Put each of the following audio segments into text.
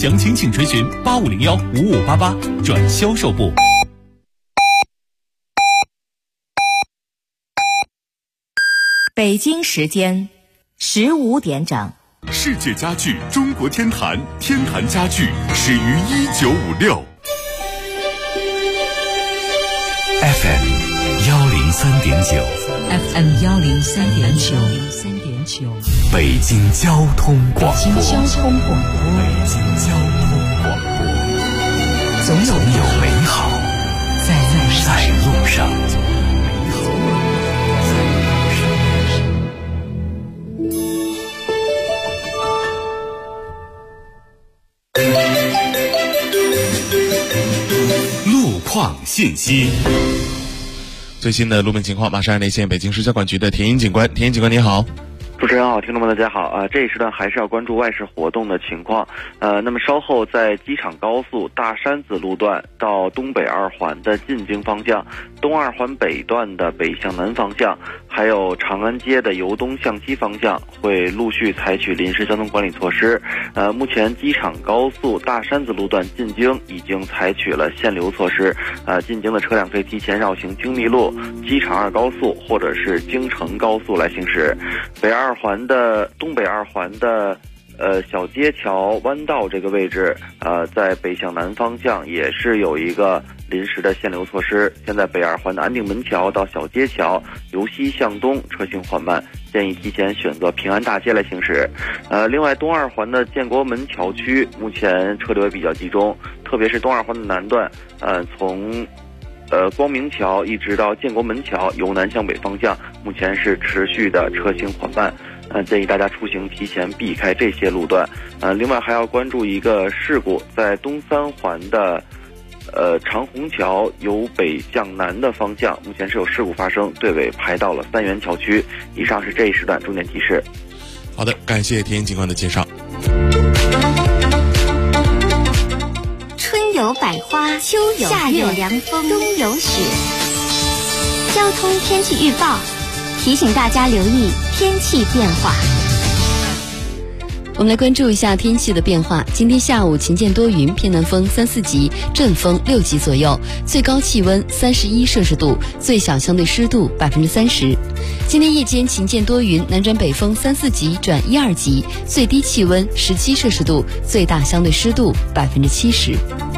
详情请垂询85015588转销售部。 北京时间15点整。 世界家具中国天坛，天坛家具始于1956。FM 103.9 FM 103.9， 北京交通广播。 北京交通广播，总有美好在路上。 路况信息。 最新的路面情况，马上连线北京市交管局的田英警官。田英警官，你好。 主持人好，听众们大家好这一时段还是要关注外事活动的情况。那么稍后在机场高速大山子路段到东北二环的进京方向，东二环北段的北向南方向，还有长安街的由东向西方向会陆续采取临时交通管理措施。目前机场高速大山子路段进京已经采取了限流措施，进京的车辆可以提前绕行京密路、机场二高速或者是京承高速来行驶。东北二环的小街桥弯道这个位置，在北向南方向也是有一个临时的限流措施。现在北二环的安定门桥到小街桥由西向东车行缓慢，建议提前选择平安大街来行驶。另外东二环的建国门桥区目前车流也比较集中，特别是东二环的南段，从光明桥一直到建国门桥由南向北方向，目前是持续的车行缓慢。建议大家出行提前避开这些路段。另外还要关注一个事故，在东三环的长虹桥由北向南的方向，目前是有事故发生，队尾排到了三元桥区。以上是这一时段重点提示。 好的，感谢田英警官的介绍。 春有百花，秋有夏有凉风，冬有雪。交通天气预报提醒大家留意天气变化。 我们来关注一下天气的变化。今天下午晴间多云，偏南风3、4级，阵风6级左右，最高气温31摄氏度，最小相对湿度30%。今天夜间晴间多云，南转北风3、4级转1、2级，最低气温17摄氏度，最大相对湿度70%。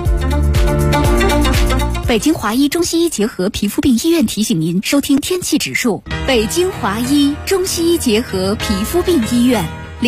北京华医中西医结合皮肤病医院提醒您收听天气指数。北京华医中西医结合皮肤病医院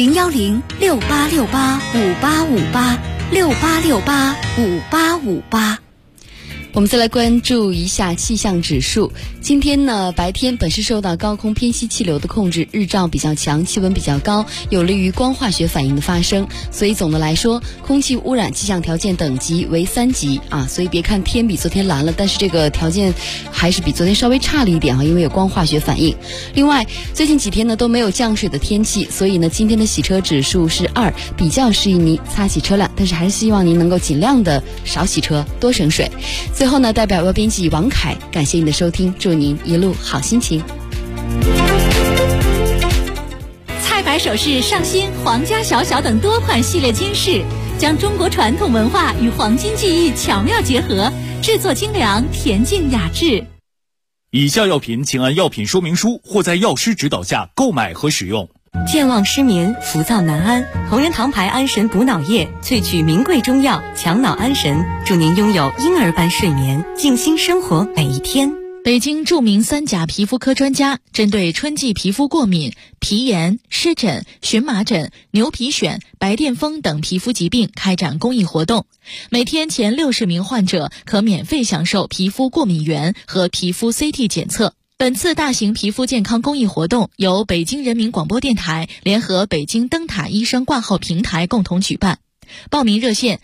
，01068685858，68685858。 我们再来关注一下气象指数。今天呢，白天本是受到高空偏西气流的控制，日照比较强，气温比较高，有利于光化学反应的发生。所以总的来说，空气污染气象条件等级为3级啊。所以别看天比昨天蓝了，但是这个条件还是比昨天稍微差了一点啊，因为有光化学反应。另外，最近几天呢都没有降水的天气，所以呢今天的洗车指数是2，比较适宜您擦洗车辆，但是还是希望您能够尽量的少洗车，多省水。最后呢，代表编辑王凯感谢您的收听，祝您一路好心情。 菜百首饰上新皇家小小等多款系列金饰，将中国传统文化与黄金技艺巧妙结合，制作精良，恬静雅致。 以下药品请按药品说明书或在药师指导下购买和使用。 健忘失眠、浮躁难安，同仁堂牌安神补脑液萃取名贵中药，强脑安神，祝您拥有婴儿般睡眠，静心生活每一天。 北京著名3甲皮肤科专家针对春季皮肤过敏、皮炎、湿疹、荨麻疹、牛皮癣、白癜风等皮肤疾病开展公益活动，每天前60名患者可免费享受皮肤过敏原和皮肤 CT 检测。本次大型皮肤健康公益活动由北京人民广播电台联合北京灯塔医生挂号平台共同举办。报名热线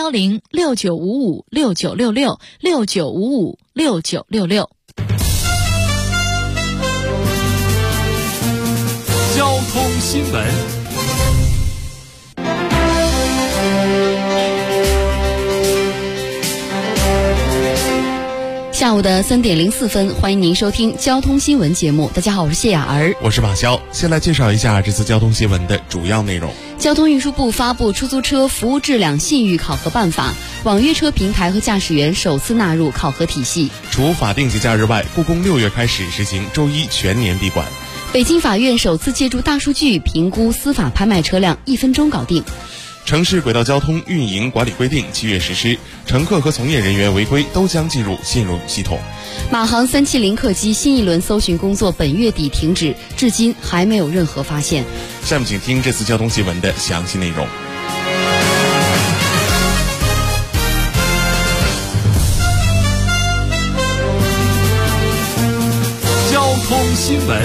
010-6955-6966，6955-6966。 交通新闻。 下下午的3点04分，欢迎您收听交通新闻节目。大家好，我是谢雅儿， 我是马潇。先来介绍一下这次交通新闻的主要内容。 交通运输部发布出租车服务质量信誉考核办法，网约车平台和驾驶员首次纳入考核体系。 除法定节假日外，故宫6月开始实行周一全年闭馆。 北京法院首次借助大数据评估司法拍卖车辆，1分钟搞定。 城市轨道交通运营管理规定7月实施，乘客和从业人员违规都将进入信用系统。 马航370客机新一轮搜寻工作本月底停止，至今还没有任何发现。 下面请听这次交通新闻的详细内容。 交通新闻。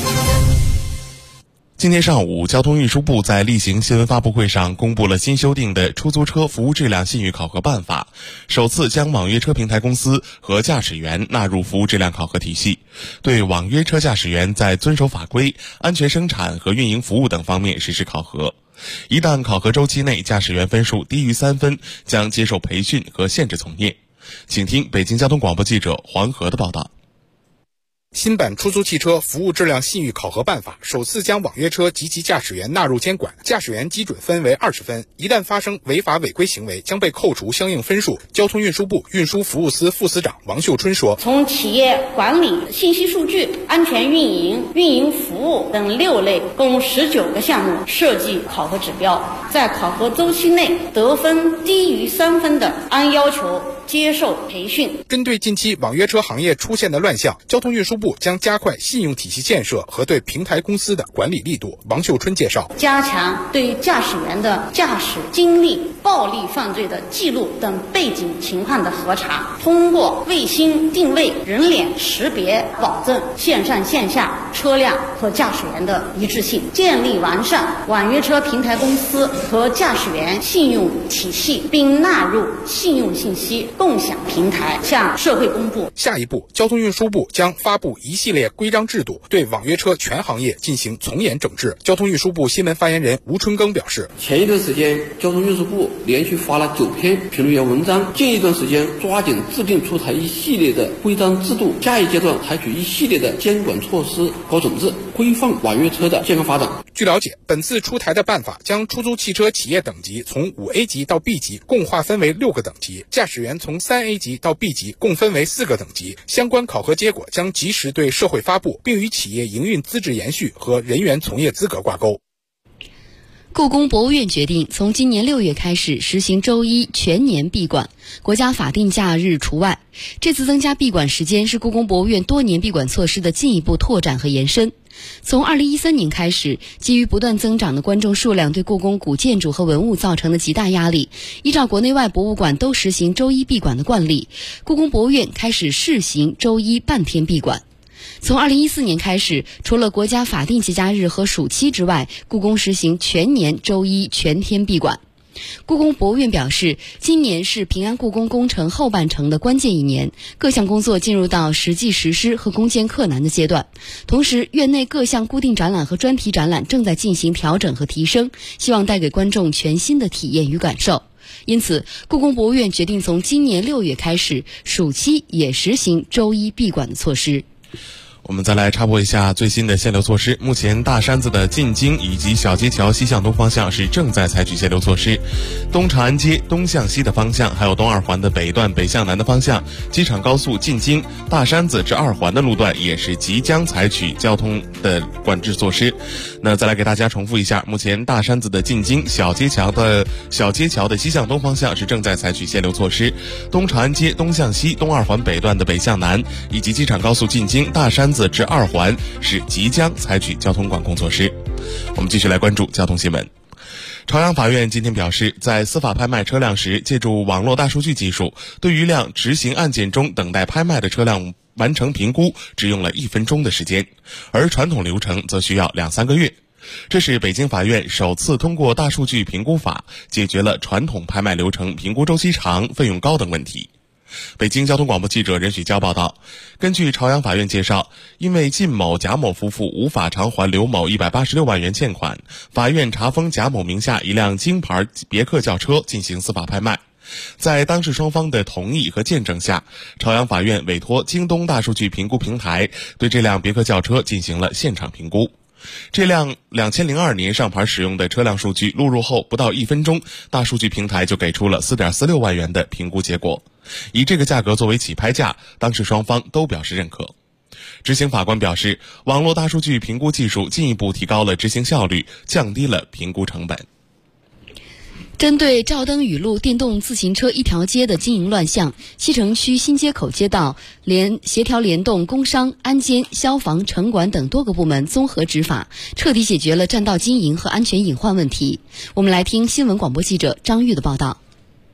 今天上午，交通运输部在例行新闻发布会上公布了新修订的出租车服务质量信誉考核办法，首次将网约车平台公司和驾驶员纳入服务质量考核体系，对网约车驾驶员在遵守法规、安全生产和运营服务等方面实施考核。一旦考核周期内驾驶员分数低于3分，将接受培训和限制从业。请听北京交通广播记者黄河的报道。 新版出租汽车服务质量信誉考核办法首次将网约车及其驾驶员纳入监管，驾驶员基准分为20分，一旦发生违法违规行为将被扣除相应分数。交通运输部运输服务司副司长王秀春说， 从企业管理、信息数据、安全运营、运营服务等6类共19个项目设计考核指标，在考核周期内得分低于3分的，按要求接受培训。 针对近期网约车行业出现的乱象，交通运输部将加快信用体系建设和对平台公司的管理力度。王秀春介绍， 加强对驾驶员的驾驶经历、暴力犯罪的记录等背景情况的核查，通过卫星定位、人脸识别，保证线上线下车辆和驾驶员的一致性，建立完善网约车平台公司和驾驶员信用体系，并纳入信用信息共享平台向社会公布。 下一步，交通运输部将发布一系列规章制度，对网约车全行业进行从严整治。交通运输部新闻发言人吴春耕表示， 前一段时间交通运输部连续发了9篇评论员文章，近一段时间抓紧制定出台一系列的规章制度，下一阶段采取一系列的监管措施搞整治，规范网约车的健康发展。 据了解，本次出台的办法将出租汽车企业等级从5A 级到 B 级共划分为6个等级，驾驶员从3A 级到 B 级共分为4个等级，相关考核结果将及时对社会发布，并与企业营运资质延续和人员从业资格挂钩。 故宫博物院决定从今年6月开始实行周一全年闭馆，国家法定假日除外。这次增加闭馆时间是故宫博物院多年闭馆措施的进一步拓展和延伸。从2013年开始，基于不断增长的观众数量对故宫古建筑和文物造成的极大压力，依照国内外博物馆都实行周一闭馆的惯例，故宫博物院开始试行周一半天闭馆。从2014年开始，除了国家法定节假日和暑期之外，故宫实行全年周一全天闭馆。故宫博物院表示，今年是平安故宫工程后半程的关键一年，各项工作进入到实际实施和攻坚克难的阶段。同时，院内各项固定展览和专题展览正在进行调整和提升，希望带给观众全新的体验与感受。因此，故宫博物院决定从今年6月开始，暑期也实行周一闭馆的措施。 我们再来插播一下最新的限流措施。目前大山子的进京以及小街桥西向东方向是正在采取限流措施，东长安街东向西的方向，还有东二环的北段北向南的方向，机场高速进京大山子至2环的路段也是即将采取交通的管制措施。那再来给大家重复一下，目前大山子的进京小街桥的西向东方向是正在采取限流措施，东长安街东向西东二环北段的北向南以及机场高速进京大山子至2环是即将采取交通管控措施。我们继续来关注交通新闻。朝阳法院今天表示，在司法拍卖车辆时，借助网络大数据技术，对于一辆执行案件中等待拍卖的车辆完成评估，只用了1分钟的时间，而传统流程则需要2-3个月。这是北京法院首次通过大数据评估法解决了传统拍卖流程评估周期长、费用高等问题。北京交通广播记者任许娇报道，根据朝阳法院介绍，因为靳某、贾某夫妇无法偿还刘某186万元欠款，法院查封贾某名下一辆京牌别克轿车进行司法拍卖。 在当事双方的同意和见证下，朝阳法院委托京东大数据评估平台对这辆别克轿车进行了现场评估。这辆2002年上牌使用的车辆数据录入后不到1分钟，大数据平台就给出了4.46万元的评估结果。以这个价格作为起拍价，当事双方都表示认可。执行法官表示，网络大数据评估技术进一步提高了执行效率，降低了评估成本。 针对照灯雨路电动自行车一条街的经营乱象，西城区新街口街道协调联动工商、安监、消防、城管等多个部门综合执法，彻底解决了占道经营和安全隐患问题。我们来听新闻广播记者张玉的报道。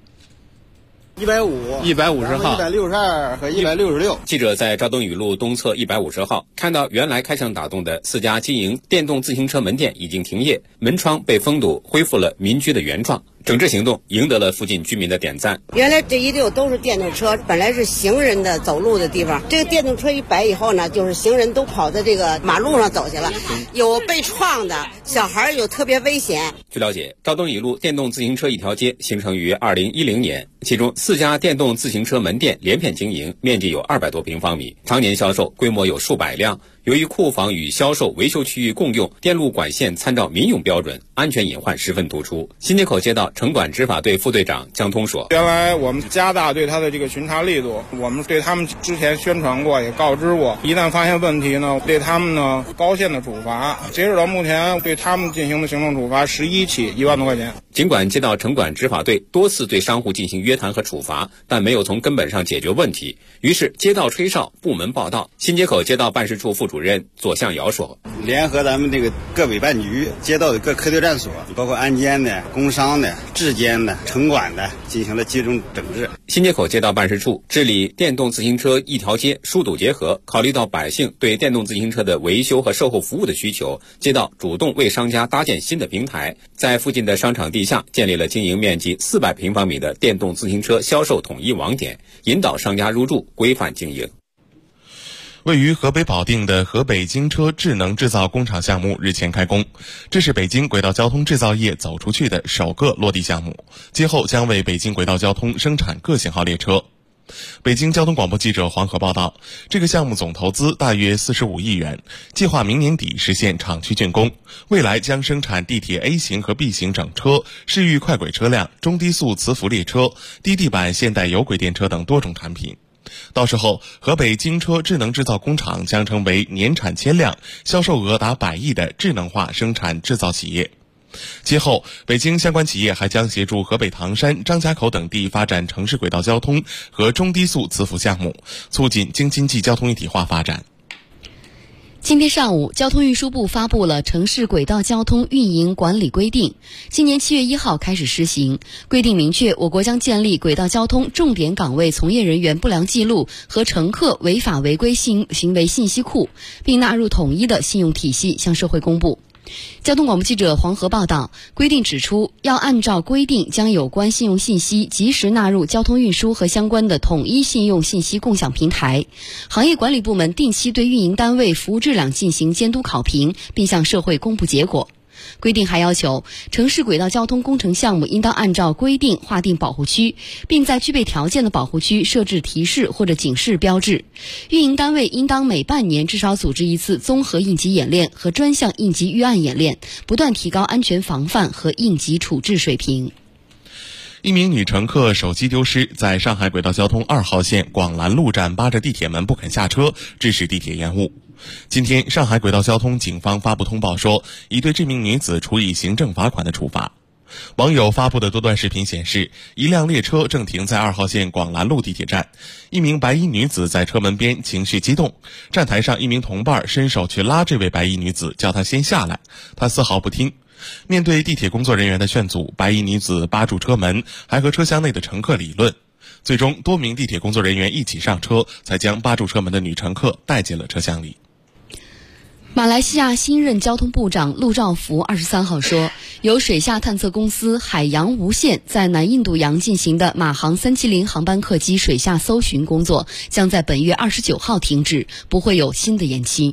150号、162和166。记者在照灯雨路东侧150号看到，原来开向打洞的4家经营电动自行车门店已经停业，门窗被封堵，恢复了民居的原状。整治行动赢得了附近居民的点赞。 原来这一溜都是电动车，本来是行人的走路的地方，这个电动车一摆以后呢，就是行人都跑在这个马路上走去了，有被撞的，小孩有特别危险。 据了解，照灯雨路电动自行车一条街形成于2010年，其中4家电动自行车门店连片经营，面积有200多平方米，常年销售规模有数百辆。由于库房与销售维修区域共用，电路管线参照民用标准，安全隐患十分突出。新街口街道城管执法队副队长江通说， 原来我们加大对他的这个巡查力度，我们对他们之前宣传过，也告知过，一旦发现问题呢，对他们呢高限的处罚。截止到目前，对他们进行的行政处罚11起，1万多块钱。 尽管街道城管执法队多次对商户进行约谈和处罚，但没有从根本上解决问题，于是街道吹哨，部门报道。新街口街道办事处副主任左向尧说， 联合咱们这个各委办局、街道的各科队站所，包括安监的、工商的、质监的、城管的，进行了集中整治。 新街口街道办事处治理电动自行车一条街疏堵结合，考虑到百姓对电动自行车的维修和售后服务的需求，街道主动为商家搭建新的平台，在附近的商场地下建立了经营面积400平方米的电动自行车销售统一网点，引导商家入驻，规范经营。 位于河北保定的河北京车智能制造工厂项目日前开工，这是北京轨道交通制造业走出去的首个落地项目，今后将为北京轨道交通生产各型号列车。北京交通广播记者黄河报道，这个项目总投资大约45亿元，计划明年底实现厂区竣工，未来将生产地铁 A 型和 B 型整车、市域快轨车辆、中低速磁浮列车、低地板现代有轨电车等多种产品。到时候，河北京车智能制造工厂将成为年产千辆、销售额达100亿的智能化生产制造企业。今后，北京相关企业还将协助河北唐山、张家口等地发展城市轨道交通和中低速磁浮项目，促进京津冀交通一体化发展。 今天上午，交通运输部发布了《城市轨道交通运营管理规定》，今年7月1号开始施行。规定明确，我国将建立轨道交通重点岗位从业人员不良记录和乘客违法违规行为信息库，并纳入统一的信用体系向社会公布。交通广播记者黄河报道，规定指出，要按照规定将有关信用信息及时纳入交通运输和相关的统一信用信息共享平台。行业管理部门定期对运营单位服务质量进行监督考评，并向社会公布结果。规定还要求，城市轨道交通工程项目应当按照规定划定保护区，并在具备条件的保护区设置提示或者警示标志。运营单位应当每半年至少组织一次综合应急演练和专项应急预案演练，不断提高安全防范和应急处置水平。 一名女乘客手机丢失，在上海轨道交通2号线广兰路站扒着地铁门不肯下车，致使地铁延误。今天，上海轨道交通警方发布通报说，已对这名女子处以行政罚款的处罚。网友发布的多段视频显示，一辆列车正停在2号线广兰路地铁站，一名白衣女子在车门边情绪激动，站台上一名同伴伸手去拉这位白衣女子，叫她先下来，她丝毫不听。面对地铁工作人员的劝阻，白衣女子扒住车门，还和车厢内的乘客理论。最终，多名地铁工作人员一起上车，才将扒住车门的女乘客带进了车厢里。 马来西亚新任交通部长陆兆福23号说，由水下探测公司海洋无限在南印度洋进行的马航370航班客机水下搜寻工作将在本月29号停止，不会有新的延期。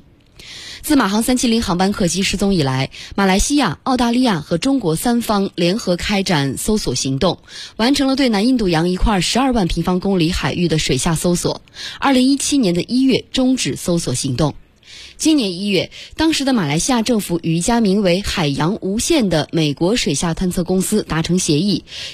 自马航370航班客机失踪以来，马来西亚、澳大利亚和中国3方联合开展搜索行动，完成了对南印度洋一块12万平方公里海域的水下搜索。2017年的1月终止搜索行动。今年1月，当时的马来西亚政府与一家名为海洋无限的美国水下探测公司达成协议，